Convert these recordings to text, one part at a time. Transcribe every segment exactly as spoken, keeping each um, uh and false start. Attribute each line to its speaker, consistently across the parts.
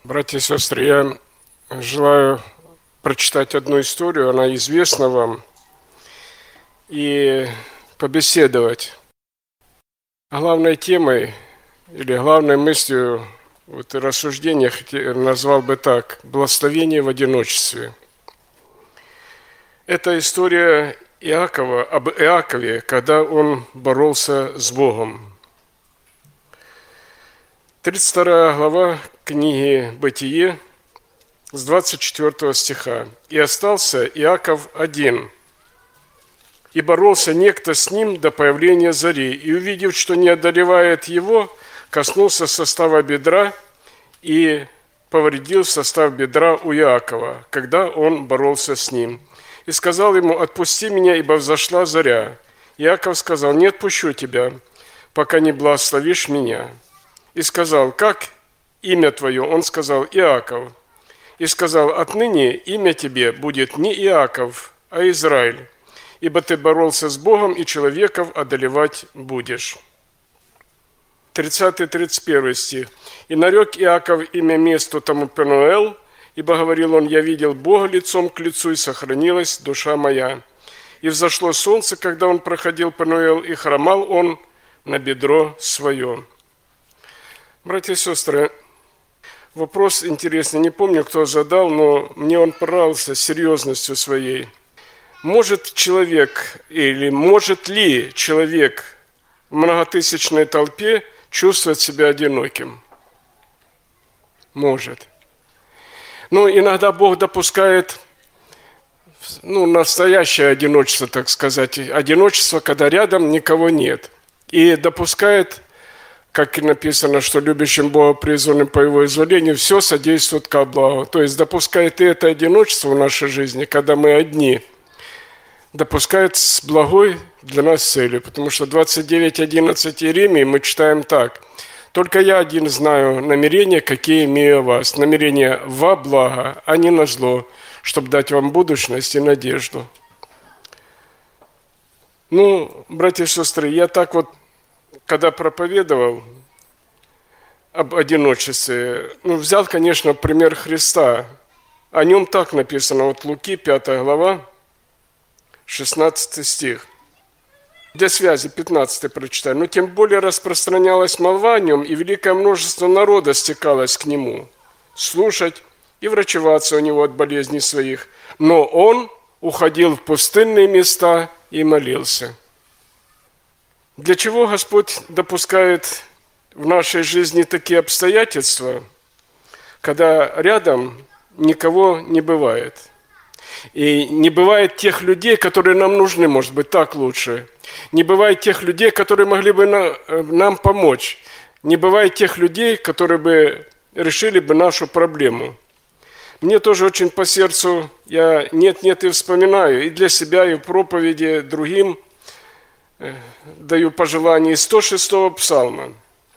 Speaker 1: Братья и сестры, я желаю прочитать одну историю, она известна вам, и побеседовать. Главной темой или главной мыслью вот, рассуждения назвал бы так: «Благословение в одиночестве». Это история Иакова, об Иакове, когда он боролся с Богом. тридцать вторая глава книги «Бытие», с двадцать четвёртого стиха. «И остался Иаков один, и боролся некто с ним до появления зари, и, увидев, что не одолевает его, коснулся состава бедра и повредил состав бедра у Иакова, когда он боролся с ним. И сказал ему: отпусти меня, ибо взошла заря. Иаков сказал: не отпущу тебя, пока не благословишь меня. И сказал: как имя твое? Он сказал: Иаков. И сказал: отныне имя тебе будет не Иаков, а Израиль, ибо ты боролся с Богом, и человеков одолевать будешь». тридцатый тридцать первый стих. «И нарек Иаков имя месту тому Пенуэл, ибо говорил он: я видел Бога лицом к лицу, и сохранилась душа моя. И взошло солнце, когда он проходил Пенуэл, и хромал он на бедро свое». Братья и сестры, вопрос интересный, не помню, кто задал, но мне он понравился серьезностью своей. Может человек или может ли человек в многотысячной толпе чувствовать себя одиноким? Может. Но иногда Бог допускает ну, настоящее одиночество, так сказать, одиночество, когда рядом никого нет. И допускает, как и написано, что любящим Бога, призванным по Его изволению, все содействует ко благу. То есть допускает и это одиночество в нашей жизни, когда мы одни, допускает с благой для нас целью. Потому что двадцать девять одиннадцать Иеремии мы читаем так: «Только я один знаю намерения, какие имею о вас, намерения во благо, а не на зло, чтобы дать вам будущность и надежду». Ну, братья и сестры, я так вот, когда проповедовал об одиночестве, ну, взял, конечно, пример Христа. О нем так написано, вот Луки, пятая глава, шестнадцатый стих. Для связи пятнадцатый прочитаю. «Но тем более распространялась молва о нем, и великое множество народа стекалось к нему, слушать и врачеваться у него от болезней своих. Но он уходил в пустынные места и молился». Для чего Господь допускает в нашей жизни такие обстоятельства, когда рядом никого не бывает? И не бывает тех людей, которые нам нужны, может быть, так лучше. Не бывает тех людей, которые могли бы нам помочь. Не бывает тех людей, которые бы решили бы нашу проблему. Мне тоже очень по сердцу, я нет-нет и вспоминаю, и для себя, и в проповеди другим даю пожелания из сто шестого псалма.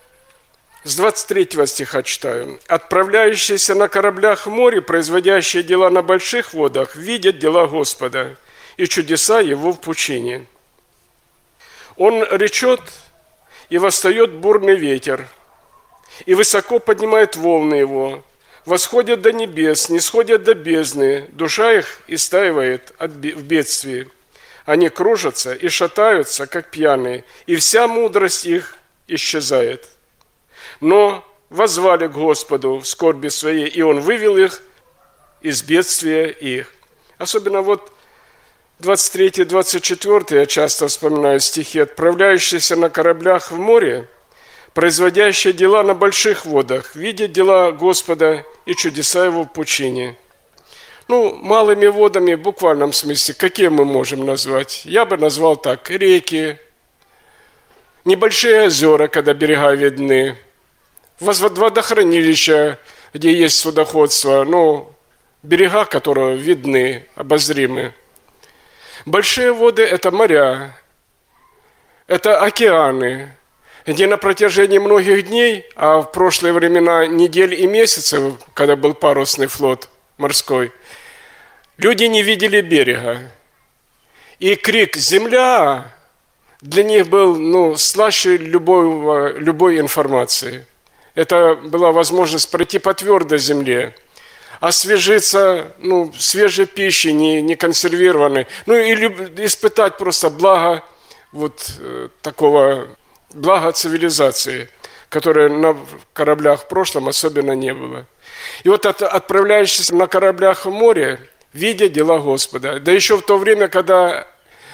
Speaker 1: С двадцать третьего стиха читаю. «Отправляющиеся на кораблях в море, производящие дела на больших водах, видят дела Господа и чудеса Его в пучине. Он речет, и восстает бурный ветер, и высоко поднимает волны его, восходят до небес, не сходят до бездны, душа их истаивает в бедствии. Они кружатся и шатаются, как пьяные, и вся мудрость их исчезает. Но воззвали к Господу в скорби своей, и Он вывел их из бедствия их». Особенно вот двадцать третий двадцать четвёртый я часто вспоминаю стихи. «Отправляющиеся на кораблях в море, производящие дела на больших водах, видят дела Господа и чудеса Его в пучине». Ну, малыми водами в буквальном смысле, какие мы можем назвать? Я бы назвал так: реки, небольшие озера, когда берега видны, водохранилища, где есть судоходство, ну, берега которого видны, обозримы. Большие воды – это моря, это океаны, где на протяжении многих дней, а в прошлые времена недель и месяцев, когда был парусный флот морской, люди не видели берега. И крик «Земля!» для них был ну, слаще любой, любой информации. Это была возможность пройти по твердой земле, освежиться, ну, свежей пищей, не, не консервированной, ну, или испытать просто благо вот э, такого, благо цивилизации, которое на кораблях в прошлом особенно не было. И вот от, отправляющийся на кораблях в море, видя дела Господа, да еще в то время, когда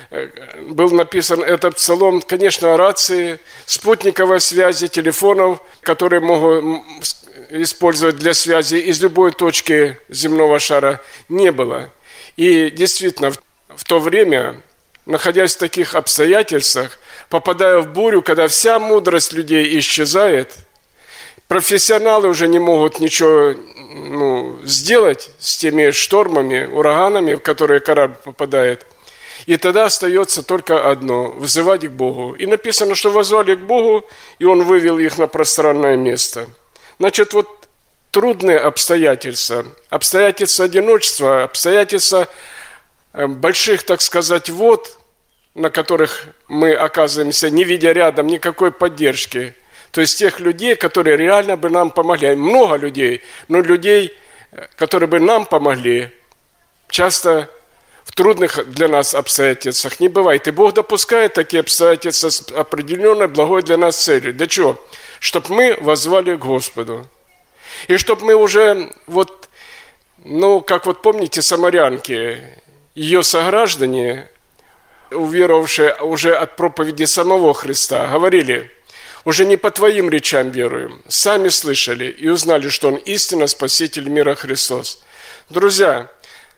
Speaker 1: был написан этот псалом, конечно, рации, спутниковой связи, телефонов, которые могут использовать для связи из любой точки земного шара, не было. И действительно, в то время, находясь в таких обстоятельствах, попадая в бурю, когда вся мудрость людей исчезает, профессионалы уже не могут ничего ну, сделать с теми штормами, ураганами, в которые корабль попадает. И тогда остается только одно – вызывать к Богу. И написано, что возвали к Богу, и Он вывел их на пространное место. Значит, вот трудные обстоятельства, обстоятельства одиночества, обстоятельства больших, так сказать, вод, на которых мы оказываемся, не видя рядом никакой поддержки. То есть тех людей, которые реально бы нам помогли. Много людей, но людей, которые бы нам помогли, часто в трудных для нас обстоятельствах не бывает. И Бог допускает такие обстоятельства с определенной благой для нас целью. Для чего? Чтобы мы воззвали к Господу. И чтобы мы уже, вот, ну, как вот помните, самарянки, ее сограждане, уверовавшие уже от проповеди самого Христа, говорили: уже не по твоим речам веруем, сами слышали и узнали, что Он истинно Спаситель мира Христос. Друзья,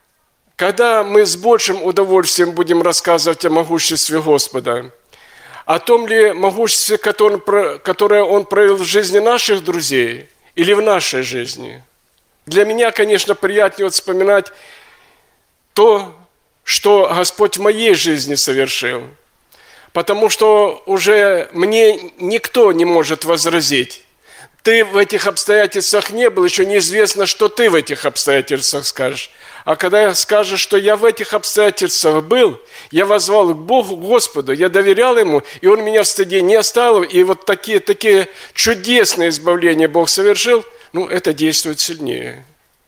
Speaker 1: когда мы с большим удовольствием будем рассказывать о могуществе Господа, о том ли могуществе, которое Он проявил в жизни наших друзей или в нашей жизни. Для меня, конечно, приятнее вот вспоминать то, что Господь в моей жизни совершил, потому что уже мне никто не может возразить. Ты в этих обстоятельствах не был, еще неизвестно, что ты в этих обстоятельствах скажешь. А когда скажешь, что я в этих обстоятельствах был, я воззвал к Богу, Господу, я доверял Ему, и Он меня в стыде не оставил, и вот такие, такие чудесные избавления Бог совершил, ну, это действует сильнее.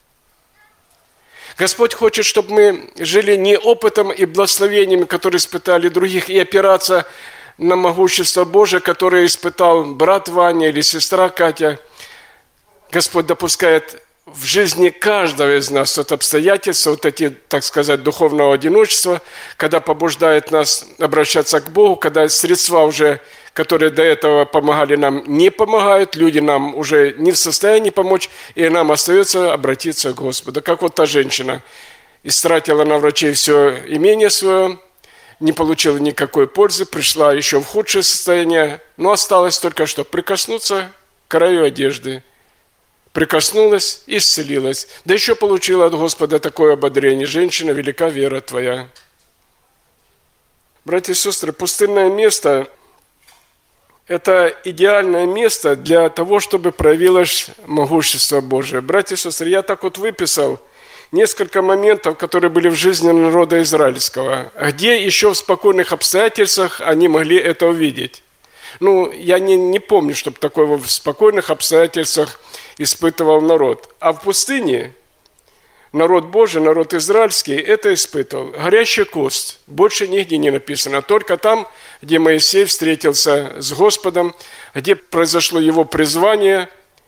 Speaker 1: Господь хочет, чтобы мы жили не опытом и благословениями, которые испытали других, и опираться на могущество Божие, которое испытал брат Ваня или сестра Катя. Господь допускает в жизни каждого из нас вот обстоятельства, вот эти, так сказать, духовного одиночества, когда побуждает нас обращаться к Богу, когда средства уже, которые до этого помогали нам, не помогают, люди нам уже не в состоянии помочь, и нам остается обратиться к Господу. Как вот та женщина истратила на врачей все имение свое, не получила никакой пользы, пришла еще в худшее состояние, но осталось только что прикоснуться к краю одежды. Прикоснулась, исцелилась. Да еще получила от Господа такое ободрение: женщина, велика вера твоя. Братья и сестры, пустынное место – это идеальное место для того, чтобы проявилось могущество Божие. Братья и сестры, я так вот выписал несколько моментов, которые были в жизни народа израильского, где еще в спокойных обстоятельствах они могли это увидеть. Ну, я не, не помню, чтобы такое в спокойных обстоятельствах испытывал народ. А в пустыне народ Божий, народ израильский, это испытывал. Горящая кость. Больше нигде не написано. Только там, где Моисей встретился с Господом, где произошло его призвание,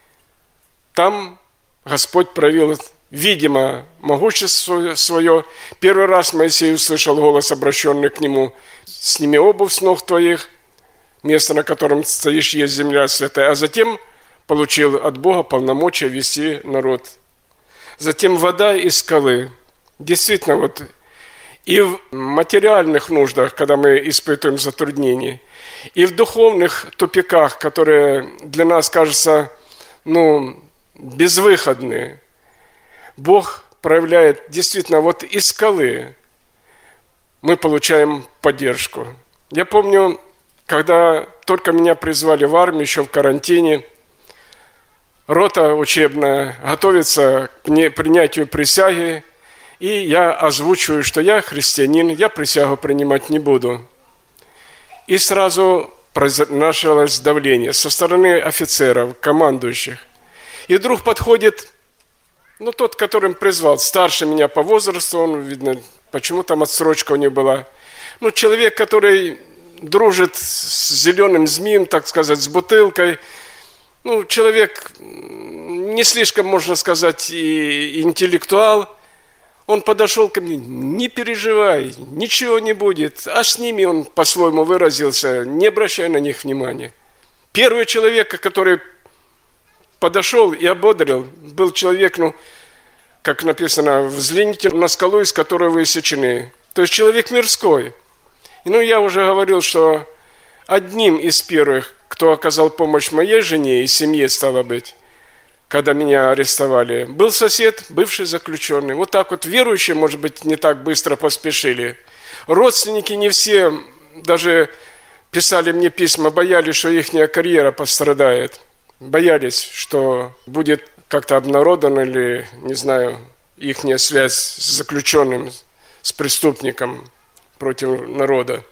Speaker 1: там Господь проявил, видимо, могущество свое. Первый раз Моисей услышал голос, обращенный к нему: «Сними обувь с ног твоих, место, на котором стоишь, есть земля святая». А затем получил от Бога полномочия вести народ. Затем вода из скалы. Действительно, вот и в материальных нуждах, когда мы испытываем затруднения, и в духовных тупиках, которые для нас кажутся, ну, безвыходные, Бог проявляет действительно вот из скалы мы получаем поддержку. Я помню, когда только меня призвали в армию, еще в карантине, рота учебная готовится к принятию присяги, и я озвучиваю, что я христианин, я присягу принимать не буду. И сразу началось давление со стороны офицеров, командующих. И вдруг подходит, ну, тот, которым призвал, старше меня по возрасту, он, видно, почему там отсрочка у него была. Ну, человек, который дружит с зеленым змеем, так сказать, с бутылкой. Ну, человек не слишком, можно сказать, и интеллектуал. Он подошел ко мне: не переживай, ничего не будет. А с ними, он по-своему выразился, не обращай на них внимания. Первый человек, который подошел и ободрил, был человек, ну, как написано, взгляните на скалу, из которой вы иссечены. То есть человек мирской. И, ну, я уже говорил, что одним из первых, кто оказал помощь моей жене и семье, стало быть, когда меня арестовали, был сосед, бывший заключенный. Вот так вот верующие, может быть, не так быстро поспешили. Родственники не все даже писали мне письма, боялись, что их карьера пострадает. Боялись, что будет как-то обнародована или, не знаю, их связь с заключенным, с преступником против народа.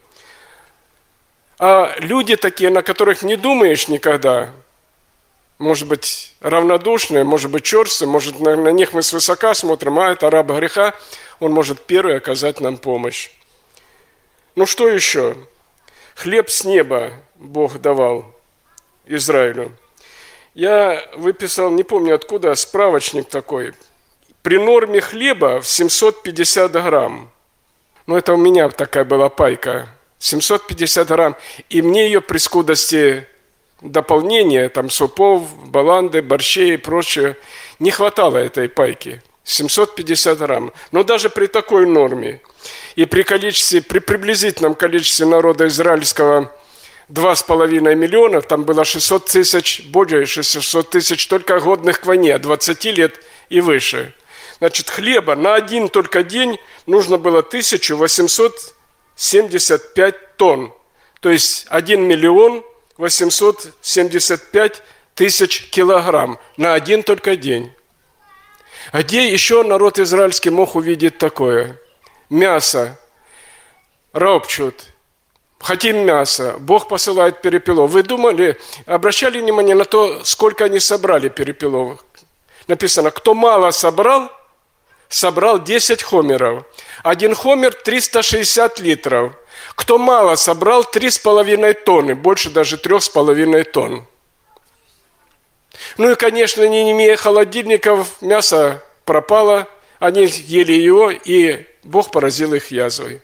Speaker 1: А люди такие, на которых не думаешь никогда, может быть, равнодушные, может быть, черствые, может, на, на них мы свысока смотрим, а это раб греха, он может первый оказать нам помощь. Ну что еще? Хлеб с неба Бог давал Израилю. Я выписал, не помню откуда, справочник такой. При норме хлеба в семьсот пятьдесят грамм. Ну, это у меня такая была пайка. семьсот пятьдесят грамм. И мне ее при скудости дополнения, там, супов, баланды, борщей и прочее, не хватало этой пайки. семьсот пятьдесят грамм. Но даже при такой норме и при количестве, при приблизительном количестве народа израильского два с половиной миллиона, там было шестьсот тысяч, более шестьсот тысяч только годных к войне, от двадцати лет и выше. Значит, хлеба на один только день нужно было тысяча восемьсот семьдесят пять тонн. То есть один миллион восемьсот семьдесят пять тысяч килограмм на один только день. А где еще народ израильский мог увидеть такое? Мясо. Ропчут. Хотим мясо. Бог посылает перепелов. Вы думали, обращали внимание на то, сколько они собрали перепелов? Написано, кто мало собрал, собрал десять хомеров. Один хомер триста шестьдесят литров. Кто мало собрал, три с половиной тонны, больше даже трех с половиной тонн. Ну и, конечно, не имея холодильников, мясо пропало, они ели его, и Бог поразил их язвой.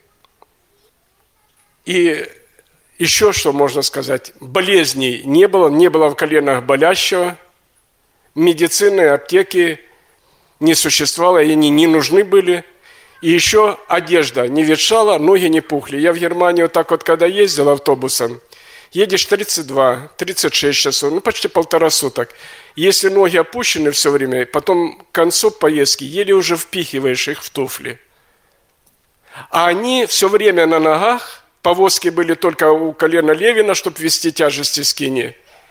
Speaker 1: И еще что можно сказать, болезней не было, не было в коленах болящего, медицины, аптеки не существовало, и они не нужны были. И еще одежда не ветшала, ноги не пухли. Я в Германию так вот, когда ездил автобусом, едешь тридцать два - тридцать шесть часов, ну почти полтора суток. Если ноги опущены все время, потом к концу поездки еле уже впихиваешь их в туфли. А они все время на ногах, повозки были только у колена Левина, чтобы вести тяжести скини.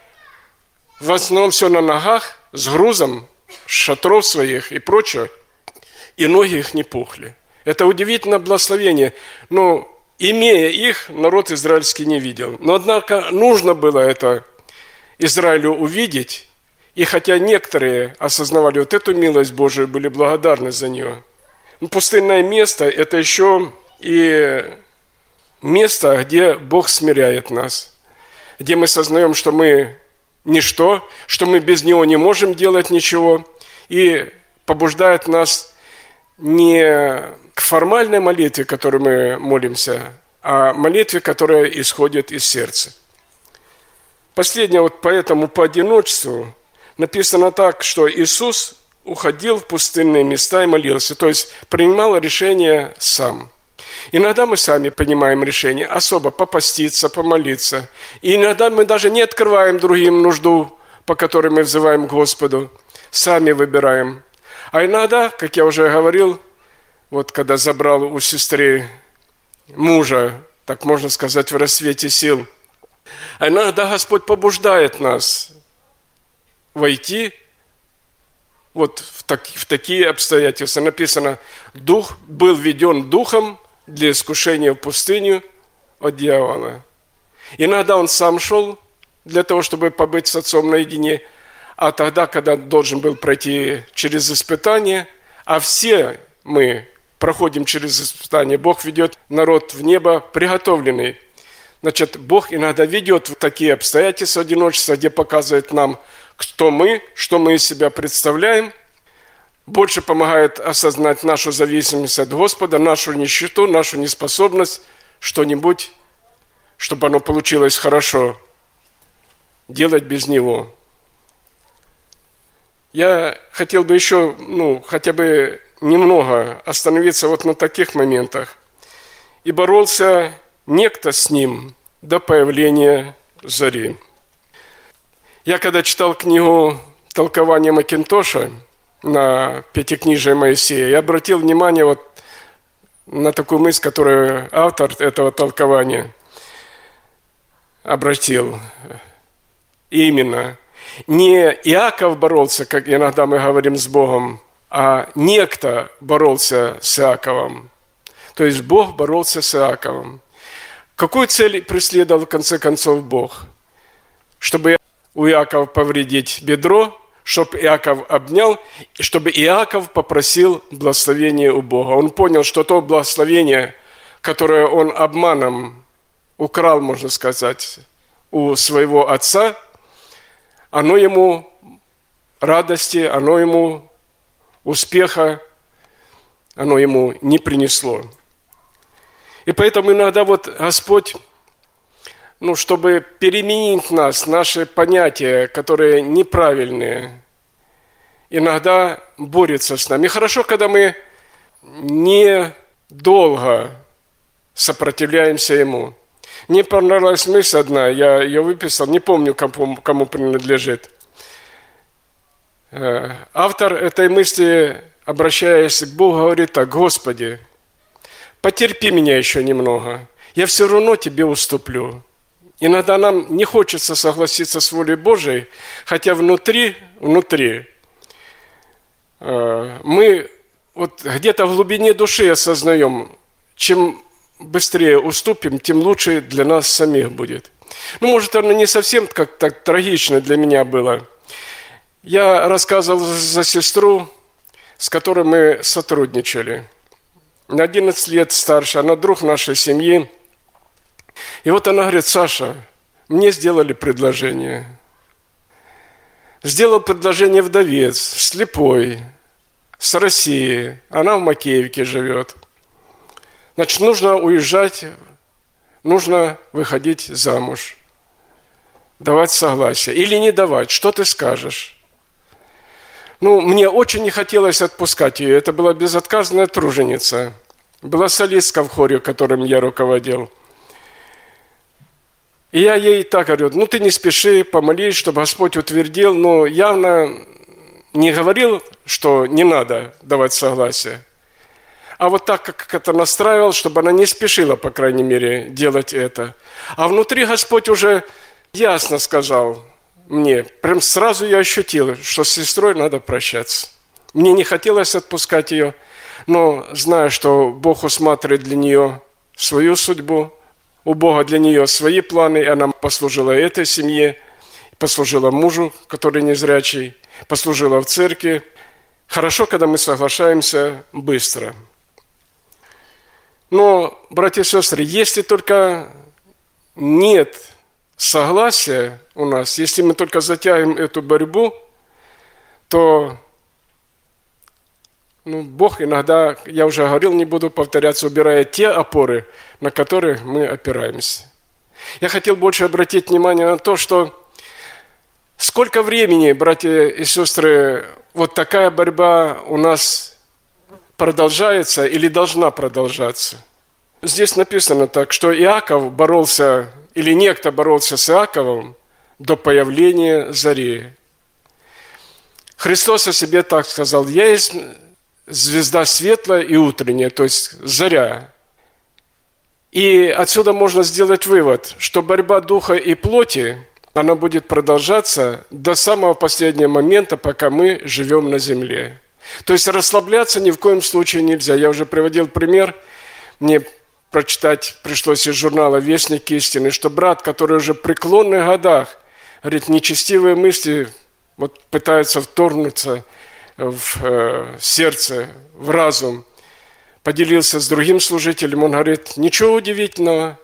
Speaker 1: В основном все на ногах, с грузом, с шатров своих и прочее. И ноги их не пухли. Это удивительное благословение. Но, имея их, народ израильский не видел. Но, однако, нужно было это Израилю увидеть. И хотя некоторые осознавали вот эту милость Божию, были благодарны за нее. Но пустынное место – это еще и место, где Бог смиряет нас. Где мы сознаем, что мы ничто, что мы без Него не можем делать ничего. И побуждает нас не к формальной молитве, которой мы молимся, а молитве, которая исходит из сердца. Последнее, вот по этому по одиночеству написано так, что Иисус уходил в пустынные места и молился, то есть принимал решение сам. Иногда мы сами принимаем решение, особо попаститься, помолиться. И иногда мы даже не открываем другим нужду, по которой мы взываем к Господу, сами выбираем. А иногда, как я уже говорил, вот когда забрал у сестры мужа, так можно сказать, в рассвете сил, а иногда Господь побуждает нас войти вот в, так, в такие обстоятельства. Написано, дух был введен духом для искушения в пустыню от дьявола. Иногда он сам шел для того, чтобы побыть с отцом наедине, а тогда, когда должен был пройти через испытание, а все мы проходим через испытание, Бог ведет народ в небо приготовленный. Значит, Бог иногда ведет в такие обстоятельства одиночества, где показывает нам, кто мы, что мы из себя представляем, больше помогает осознать нашу зависимость от Господа, нашу нищету, нашу неспособность что-нибудь, чтобы оно получилось хорошо, делать без Него. Я хотел бы еще, ну, хотя бы немного остановиться вот на таких моментах. И боролся некто с ним до появления зари. Я когда читал книгу «Толкование Макинтоша» на Пятикнижие Моисея, я обратил внимание вот на такую мысль, которую автор этого толкования обратил. Именно не Иаков боролся, как иногда мы говорим с Богом, а некто боролся с Иаковом. То есть Бог боролся с Иаковом. Какую цель преследовал в конце концов Бог? Чтобы у Иакова повредить бедро, чтобы Иаков обнял, и чтобы Иаков попросил благословения у Бога. Он понял, что то благословение, которое он обманом украл, можно сказать, у своего отца, оно ему радости, оно ему успеха, оно ему не принесло. И поэтому иногда вот Господь, ну, чтобы переменить нас, наши понятия, которые неправильные, иногда борется с нами. И хорошо, когда мы недолго сопротивляемся Ему. Мне понравилась мысль одна, я ее выписал, не помню, кому, кому принадлежит. Автор этой мысли, обращаясь к Богу, говорит так: «Господи, потерпи меня еще немного, я все равно Тебе уступлю». Иногда нам не хочется согласиться с волей Божией, хотя внутри, внутри мы вот где-то в глубине души осознаем, чем быстрее уступим, тем лучше для нас самих будет. Ну, может, оно не совсем как так трагично для меня было. Я рассказывал за сестру, с которой мы сотрудничали. На одиннадцать лет старше, она друг нашей семьи. И вот она говорит: Саша, мне сделали предложение. Сделал предложение вдовец, слепой, с России. Она в Макеевке живет. Значит, нужно уезжать, нужно выходить замуж, давать согласие. Или не давать, что ты скажешь? Ну, мне очень не хотелось отпускать ее. Это была безотказная труженица. Была солистка в хоре, которым я руководил. И я ей так говорю: ну ты не спеши, помолись, чтобы Господь утвердил. Но явно не говорил, что не надо давать согласие. А вот так, как это настраивал, чтобы она не спешила, по крайней мере, делать это. А внутри Господь уже ясно сказал мне, прям сразу я ощутил, что с сестрой надо прощаться. Мне не хотелось отпускать ее, но зная, что Бог усматривает для нее свою судьбу, у Бога для нее свои планы, и она послужила этой семье, послужила мужу, который незрячий, послужила в церкви. Хорошо, когда мы соглашаемся быстро. Но, братья и сестры, если только нет согласия у нас, если мы только затягиваем эту борьбу, то ну, Бог иногда, я уже говорил, не буду повторяться, убирает те опоры, на которые мы опираемся. Я хотел больше обратить внимание на то, что сколько времени, братья и сестры, вот такая борьба у нас продолжается или должна продолжаться. Здесь написано так, что Иаков боролся, или некто боролся с Иаковом до появления зари. Христос о себе так сказал: «Я есть звезда светлая и утренняя», то есть заря. И отсюда можно сделать вывод, что борьба духа и плоти, она будет продолжаться до самого последнего момента, пока мы живем на земле. То есть расслабляться ни в коем случае нельзя. Я уже приводил пример. Мне прочитать пришлось из журнала «Вестник истины», что брат, который уже в преклонных годах, говорит, нечестивые мысли вот пытаются вторгнуться в э, сердце, в разум, поделился с другим служителем, он говорит, ничего удивительного,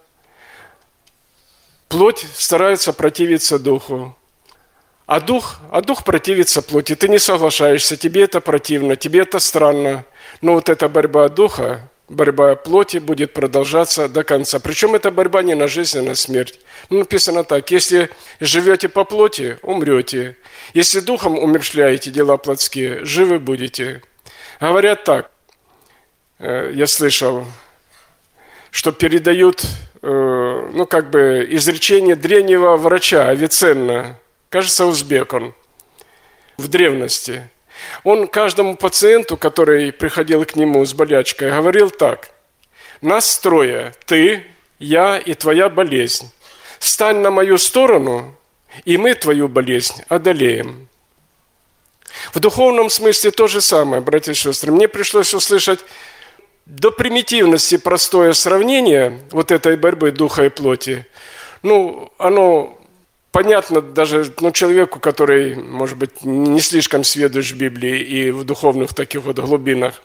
Speaker 1: плоть старается противиться духу, а дух, а дух противится плоти, ты не соглашаешься, тебе это противно, тебе это странно, но вот эта борьба духа, борьба плоти будет продолжаться до конца. Причем эта борьба не на жизнь, а на смерть. Ну, написано так, если живете по плоти, умрете. Если духом умерщвляете дела плотские, живы будете. Говорят так, я слышал, что передают, ну, как бы, изречение древнего врача Авиценна, кажется, узбек он, в древности. Он каждому пациенту, который приходил к нему с болячкой, говорил так: «Нас трое, ты, я и твоя болезнь. Стань на мою сторону, и мы твою болезнь одолеем». В духовном смысле то же самое, братья и сестры. Мне пришлось услышать до примитивности простое сравнение вот этой борьбы духа и плоти. Ну, оно понятно даже ну, человеку, который, может быть, не слишком сведущ в Библии и в духовных таких вот глубинах.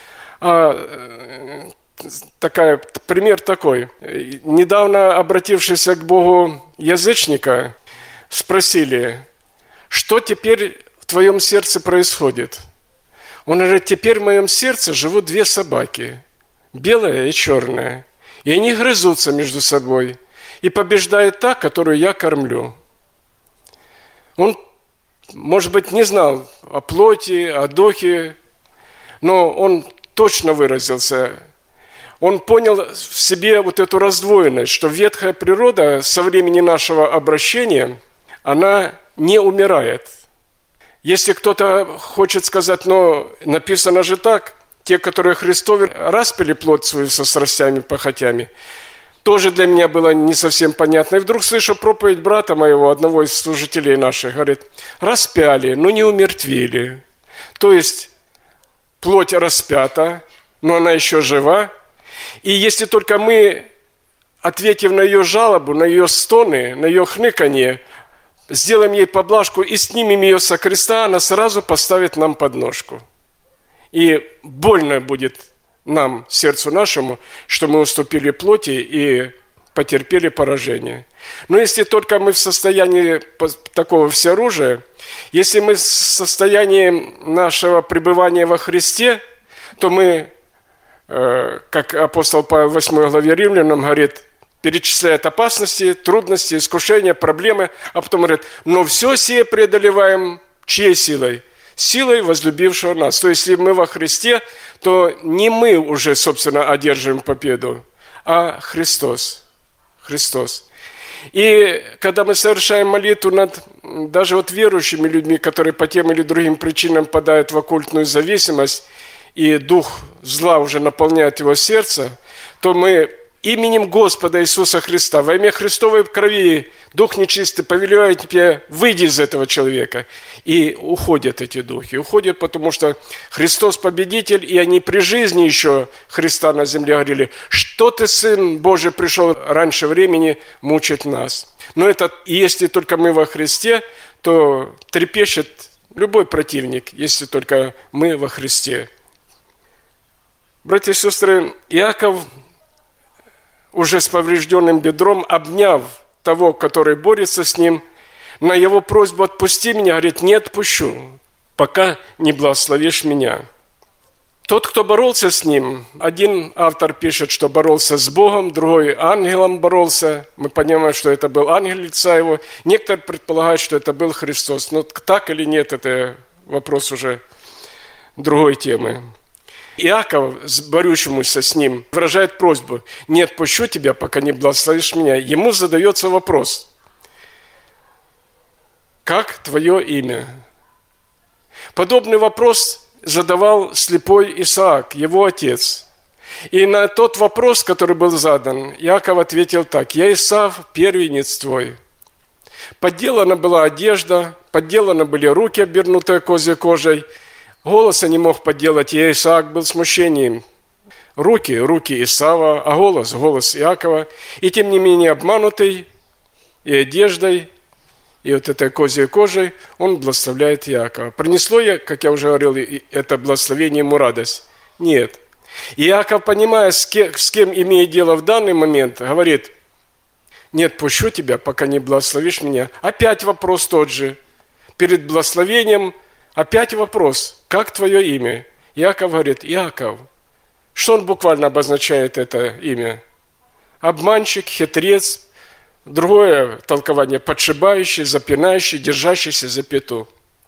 Speaker 1: А такая, пример такой. Недавно обратившийся к Богу язычника спросили, что теперь в твоем сердце происходит? Он говорит, теперь в моем сердце живут две собаки, белая и черная, и они грызутся между собой. И побеждает та, которую я кормлю. Он, может быть, не знал о плоти, о духе, но он точно выразился. Он понял в себе вот эту раздвоенность, что ветхая природа со времени нашего обращения, она не умирает. Если кто-то хочет сказать, но написано же так, те, которые Христовы распили плоть свою со страстями, похотями, тоже для меня было не совсем понятно. И вдруг слышу проповедь брата моего, одного из служителей наших, говорит, распяли, но не умертвили. То есть плоть распята, но она еще жива. И если только мы, ответив на ее жалобу, на ее стоны, на ее хныканье, сделаем ей поблажку и снимем ее со креста, она сразу поставит нам подножку. И больно будет нам, сердцу нашему, что мы уступили плоти и потерпели поражение. Но если только мы в состоянии такого всеоружия, если мы в состоянии нашего пребывания во Христе, то мы, как апостол Павел в восьмой главе Римлянам говорит, перечисляет опасности, трудности, искушения, проблемы, а потом говорит, но все сие преодолеваем чьей силой? Силой возлюбившего нас. То есть, если мы во Христе, то не мы уже, собственно, одерживаем победу, а Христос. Христос. И когда мы совершаем молитву над даже вот верующими людьми, которые по тем или другим причинам падают в оккультную зависимость, и дух зла уже наполняет его сердце, то мы именем Господа Иисуса Христа, во имя Христовой крови, дух нечистый повелевает тебе, выйди из этого человека. И уходят эти духи. Уходят, потому что Христос победитель, и они при жизни еще Христа на земле говорили, что ты, Сын Божий, пришел раньше времени мучить нас. Но это, если только мы во Христе, то трепещет любой противник, если только мы во Христе. Братья и сестры, Иаков, уже с поврежденным бедром, обняв того, который борется с ним, на его просьбу «отпусти меня», говорит, не отпущу, пока не благословишь меня. Тот, кто боролся с ним, один автор пишет, что боролся с Богом, другой ангелом боролся. Мы понимаем, что это был ангел лица его. Некоторые предполагают, что это был Христос. Но так или нет, это вопрос уже другой темы. Иаков, борющемуся с ним, выражает просьбу, не отпущу тебя, пока не благословишь меня. Ему задается вопрос, как твое имя? Подобный вопрос задавал слепой Исаак, его отец. И на тот вопрос, который был задан, Иаков ответил так, я Исав, первенец твой. Подделана была одежда, подделаны были руки, обернутые козьей кожей. Голоса не мог подделать, и Исаак был смущением. руки, руки Исава, а голос, голос Иакова. И тем не менее обманутый и одеждой, и вот этой козьей кожей, он благословляет Иакова. Принесло, как я уже говорил, это благословение ему радость? Нет. Иаков, понимая, с кем, с кем имеет дело в данный момент, говорит: нет, пущу тебя, пока не благословишь меня. Опять вопрос тот же. Перед благословением опять вопрос: как твое имя? Иаков говорит: Иаков. Что он буквально обозначает, это имя? Обманщик, хитрец. Другое толкование: подшибающий, запинающий, держащийся за пяту.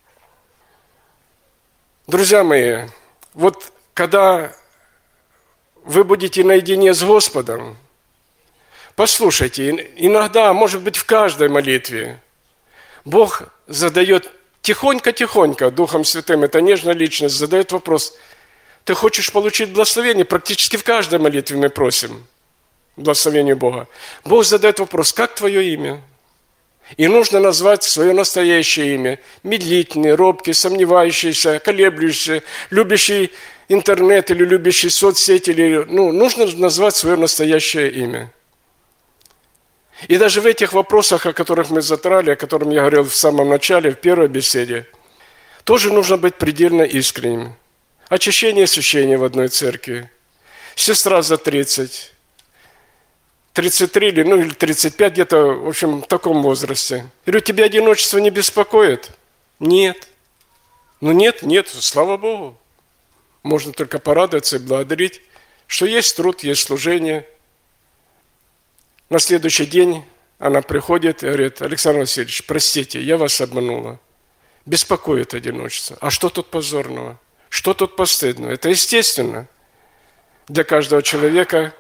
Speaker 1: Друзья мои, вот когда вы будете наедине с Господом, послушайте, иногда, может быть, в каждой молитве Бог задает тихонько-тихонько, Духом Святым, это нежная личность, задает вопрос: ты хочешь получить благословение? Практически в каждой молитве мы просим благословение Бога. Бог задает вопрос: как твое имя? И нужно назвать свое настоящее имя. Медлительный, робкий, сомневающийся, колеблющийся, любящий интернет или любящий соцсети. Или, ну, нужно назвать свое настоящее имя. И даже в этих вопросах, о которых мы затрали, о которых я говорил в самом начале, в первой беседе, тоже нужно быть предельно искренним. Очищение и освящение в одной церкви. Сестра за тридцать, тридцать три или, ну, или тридцать пять, где-то, в общем, в таком возрасте. Или у тебя одиночество не беспокоит? Нет. Ну нет, нет, слава Богу. Можно только порадоваться и благодарить, что есть труд, есть служение. На следующий день она приходит и говорит: Александр Васильевич, простите, я вас обманула. Беспокоит одиночество. А что тут позорного? Что тут постыдного? Это естественно для каждого человека.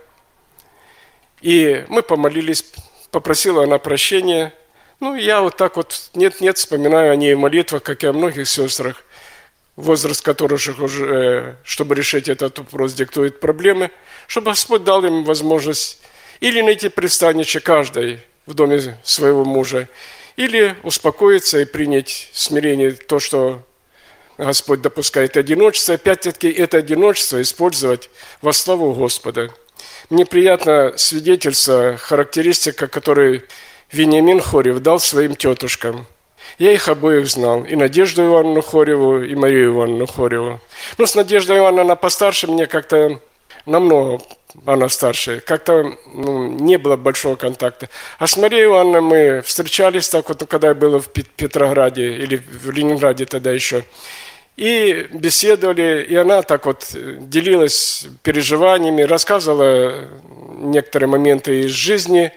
Speaker 1: И мы помолились, попросила она прощения. Ну, я вот так вот нет-нет вспоминаю о ней в молитвах, как и о многих сестрах, возраст которых уже, чтобы решить этот вопрос, диктует проблемы, чтобы Господь дал им возможность или найти пристанище каждой в доме своего мужа, или успокоиться и принять смирение то, что Господь допускает одиночество. Опять-таки, это одиночество использовать во славу Господа. Мне приятно свидетельство, характеристика, которую Вениамин Хорев дал своим тетушкам. Я их обоих знал, и Надежду Ивановну Хореву, и Марию Ивановну Хореву. Ну, с Надеждой Ивановной она постарше, мне как-то намного, она старше, как-то ну, не было большого контакта. А с Марией Ивановной мы встречались так вот, когда я был в Петрограде, или в Ленинграде тогда еще, и беседовали, и она так вот делилась переживаниями, рассказывала некоторые моменты из жизни.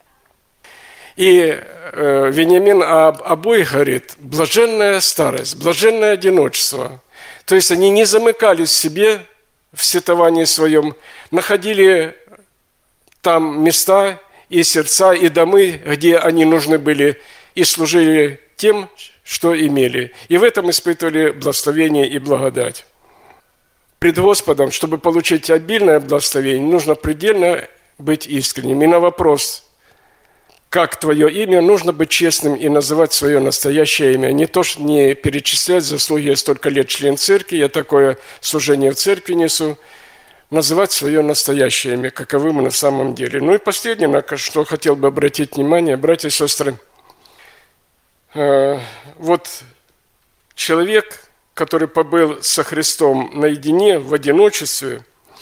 Speaker 1: И э, Вениамин об обоих говорит: блаженная старость, блаженное одиночество. То есть они не замыкались в себе, в сетовании своем, находили там места и сердца, и домы, где они нужны были, и служили тем, что имели. И в этом испытывали благословение и благодать. Пред Господом, чтобы получить обильное благословение, нужно предельно быть искренним. И на вопрос: как твое имя, нужно быть честным и называть свое настоящее имя. Не то, что не перечислять заслуги, я столько лет член церкви, я такое служение в церкви несу. Называть свое настоящее имя, каковы мы на самом деле. Ну и последнее, на что хотел бы обратить внимание, братья и сестры. Вот человек, который побыл со Христом наедине, в одиночестве,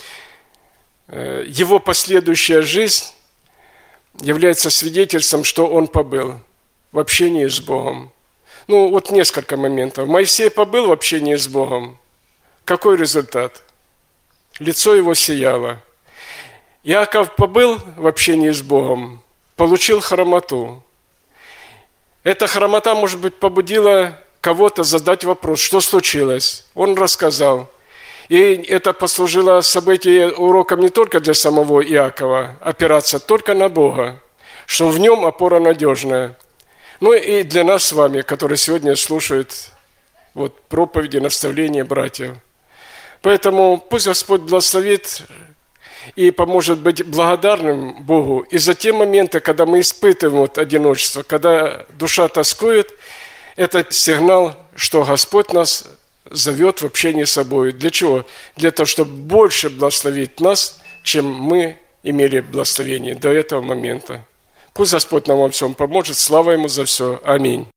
Speaker 1: его последующая жизнь является свидетельством, что он побыл в общении с Богом. Ну, вот несколько моментов. Моисей побыл в общении с Богом. Какой результат? Лицо его сияло. Иаков побыл в общении с Богом, получил хромоту. Эта хромота, может быть, побудила кого-то задать вопрос, что случилось. Он рассказал. И это послужило событие уроком не только для самого Иакова, опираться только на Бога, что в нем опора надежная. Ну и для нас с вами, которые сегодня слушают вот, проповеди, наставления братьев. Поэтому пусть Господь благословит и поможет быть благодарным Богу. И за те моменты, когда мы испытываем вот одиночество, когда душа тоскует, это сигнал, что Господь нас зовет в общение с собой. Для чего? Для того, чтобы больше благословить нас, чем мы имели благословение до этого момента. Пусть Господь нам во всем поможет. Слава Ему за все. Аминь.